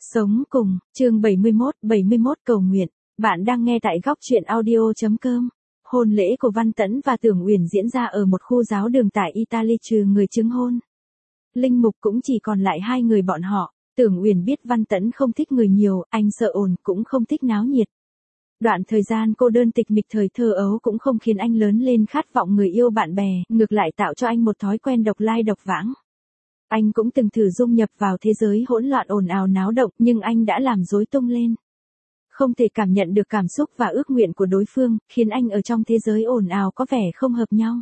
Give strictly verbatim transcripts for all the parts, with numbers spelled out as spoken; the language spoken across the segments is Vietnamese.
Sống cùng, chương bảy mươi mốt, bảy mươi mốt cầu nguyện. Bạn đang nghe tại góc truyện audio.com. Hôn lễ của Văn Tẫn và Tưởng Uyển diễn ra ở một khu giáo đường tại Italy trừ người chứng hôn. Linh mục cũng chỉ còn lại hai người bọn họ. Tưởng Uyển biết Văn Tẫn không thích người nhiều, anh sợ ồn cũng không thích náo nhiệt. Đoạn thời gian cô đơn tịch mịch thời thơ ấu cũng không khiến anh lớn lên khát vọng người yêu bạn bè, ngược lại tạo cho anh một thói quen độc lai độc vãng. Anh cũng từng thử dung nhập vào thế giới hỗn loạn ồn ào náo động, nhưng anh đã làm rối tung lên. Không thể cảm nhận được cảm xúc và ước nguyện của đối phương, khiến anh ở trong thế giới ồn ào có vẻ không hợp nhau.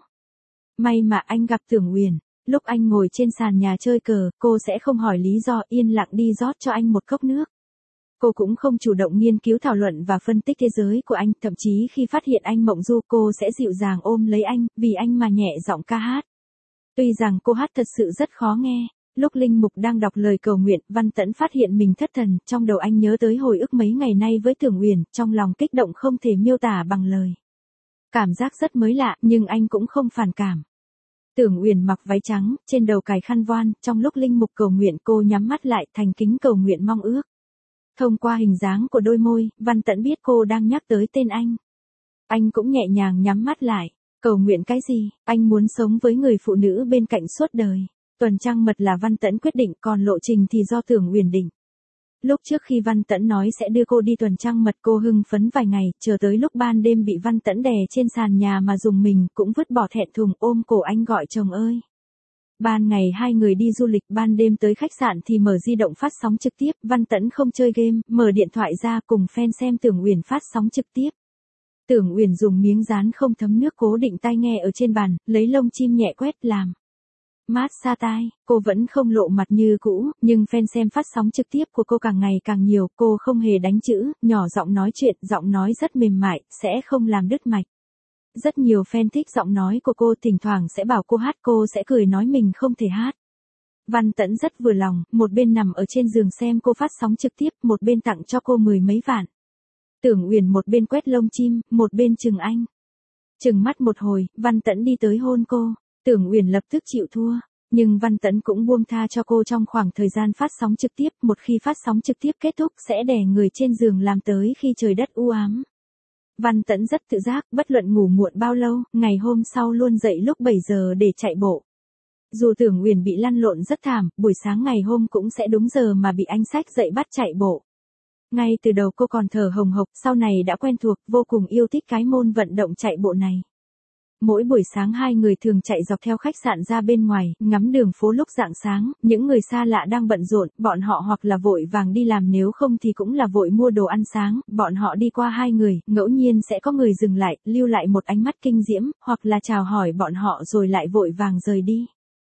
May mà anh gặp Tưởng Uyển, lúc anh ngồi trên sàn nhà chơi cờ, cô sẽ không hỏi lý do, yên lặng đi rót cho anh một cốc nước. Cô cũng không chủ động nghiên cứu thảo luận và phân tích thế giới của anh, thậm chí khi phát hiện anh mộng du cô sẽ dịu dàng ôm lấy anh, vì anh mà nhẹ giọng ca hát. Tuy rằng cô hát thật sự rất khó nghe, lúc linh mục đang đọc lời cầu nguyện, Văn Tẫn phát hiện mình thất thần, trong đầu anh nhớ tới hồi ức mấy ngày nay với Tưởng Uyển, trong lòng kích động không thể miêu tả bằng lời. Cảm giác rất mới lạ, nhưng anh cũng không phản cảm. Tưởng Uyển mặc váy trắng, trên đầu cài khăn voan, trong lúc linh mục cầu nguyện cô nhắm mắt lại, thành kính cầu nguyện mong ước. Thông qua hình dáng của đôi môi, Văn Tẫn biết cô đang nhắc tới tên anh. Anh cũng nhẹ nhàng nhắm mắt lại. Cầu nguyện cái gì? Anh muốn sống với người phụ nữ bên cạnh suốt đời. Tuần trăng mật là Văn Tẫn quyết định, còn lộ trình thì do Tưởng Uyển định. Lúc trước khi Văn Tẫn nói sẽ đưa cô đi tuần trăng mật, cô hưng phấn vài ngày, chờ tới lúc ban đêm bị Văn Tẫn đè trên sàn nhà mà dùng mình, cũng vứt bỏ thẹn thùng, ôm cổ anh gọi chồng ơi. Ban ngày hai người đi du lịch, ban đêm tới khách sạn thì mở di động phát sóng trực tiếp, Văn Tẫn không chơi game, mở điện thoại ra cùng fan xem Tưởng Uyển phát sóng trực tiếp. Tưởng Uyển dùng miếng dán không thấm nước cố định tai nghe ở trên bàn, lấy lông chim nhẹ quét làm mát xa tai. Cô vẫn không lộ mặt như cũ, nhưng fan xem phát sóng trực tiếp của cô càng ngày càng nhiều, cô không hề đánh chữ, nhỏ giọng nói chuyện, giọng nói rất mềm mại, sẽ không làm đứt mạch. Rất nhiều fan thích giọng nói của cô, thỉnh thoảng sẽ bảo cô hát, cô sẽ cười nói mình không thể hát. Văn Tẫn rất vừa lòng, một bên nằm ở trên giường xem cô phát sóng trực tiếp, một bên tặng cho cô mười mấy vạn. Tưởng Uyển một bên quét lông chim, một bên chừng anh. Chừng mắt một hồi, Văn Tẫn đi tới hôn cô. Tưởng Uyển lập tức chịu thua, nhưng Văn Tẫn cũng buông tha cho cô trong khoảng thời gian phát sóng trực tiếp, một khi phát sóng trực tiếp kết thúc sẽ đè người trên giường làm tới khi trời đất u ám. Văn Tẫn rất tự giác, bất luận ngủ muộn bao lâu, ngày hôm sau luôn dậy lúc bảy giờ để chạy bộ. Dù Tưởng Uyển bị lăn lộn rất thảm, buổi sáng ngày hôm cũng sẽ đúng giờ mà bị anh xách dậy bắt chạy bộ. Ngay từ đầu cô còn thở hồng hộc, sau này đã quen thuộc, vô cùng yêu thích cái môn vận động chạy bộ này. Mỗi buổi sáng hai người thường chạy dọc theo khách sạn ra bên ngoài, ngắm đường phố lúc rạng sáng, những người xa lạ đang bận rộn, bọn họ hoặc là vội vàng đi làm, nếu không thì cũng là vội mua đồ ăn sáng, bọn họ đi qua hai người, ngẫu nhiên sẽ có người dừng lại, lưu lại một ánh mắt kinh diễm, hoặc là chào hỏi bọn họ rồi lại vội vàng rời đi.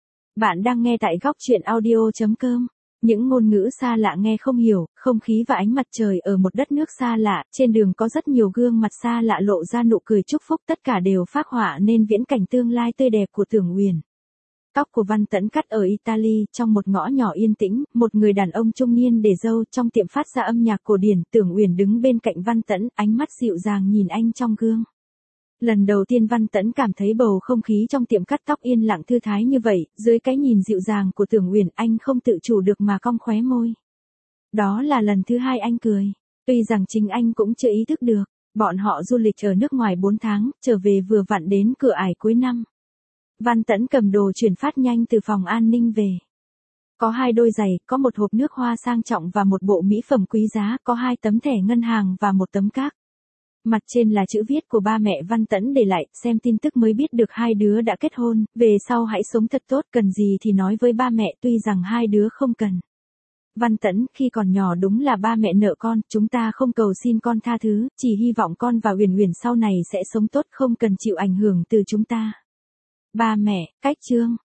Bạn đang nghe tại góc truyện audio.com. Những ngôn ngữ xa lạ nghe không hiểu, không khí và ánh mặt trời ở một đất nước xa lạ, trên đường có rất nhiều gương mặt xa lạ lộ ra nụ cười chúc phúc, tất cả đều phác họa nên viễn cảnh tương lai tươi đẹp của Tưởng Uyển. Tóc của Văn Tẫn cắt ở Italy, trong một ngõ nhỏ yên tĩnh, một người đàn ông trung niên để râu trong tiệm phát ra âm nhạc cổ điển, Tưởng Uyển đứng bên cạnh Văn Tẫn, ánh mắt dịu dàng nhìn anh trong gương. Lần đầu tiên Văn Tẫn cảm thấy bầu không khí trong tiệm cắt tóc yên lặng thư thái như vậy, dưới cái nhìn dịu dàng của Tưởng Uyển, anh không tự chủ được mà cong khóe môi. Đó là lần thứ hai anh cười. Tuy rằng chính anh cũng chưa ý thức được, bọn họ du lịch ở nước ngoài bốn tháng, trở về vừa vặn đến cửa ải cuối năm. Văn Tẫn cầm đồ chuyển phát nhanh từ phòng an ninh về. Có hai đôi giày, có một hộp nước hoa sang trọng và một bộ mỹ phẩm quý giá, có hai tấm thẻ ngân hàng và một tấm cáp. Mặt trên là chữ viết của ba mẹ Văn Tẫn để lại, xem tin tức mới biết được hai đứa đã kết hôn, về sau hãy sống thật tốt, cần gì thì nói với ba mẹ, tuy rằng hai đứa không cần. Văn Tẫn, khi còn nhỏ đúng là ba mẹ nợ con, chúng ta không cầu xin con tha thứ, chỉ hy vọng con và Uyển Uyển sau này sẽ sống tốt, không cần chịu ảnh hưởng từ chúng ta. Ba mẹ, cách chương.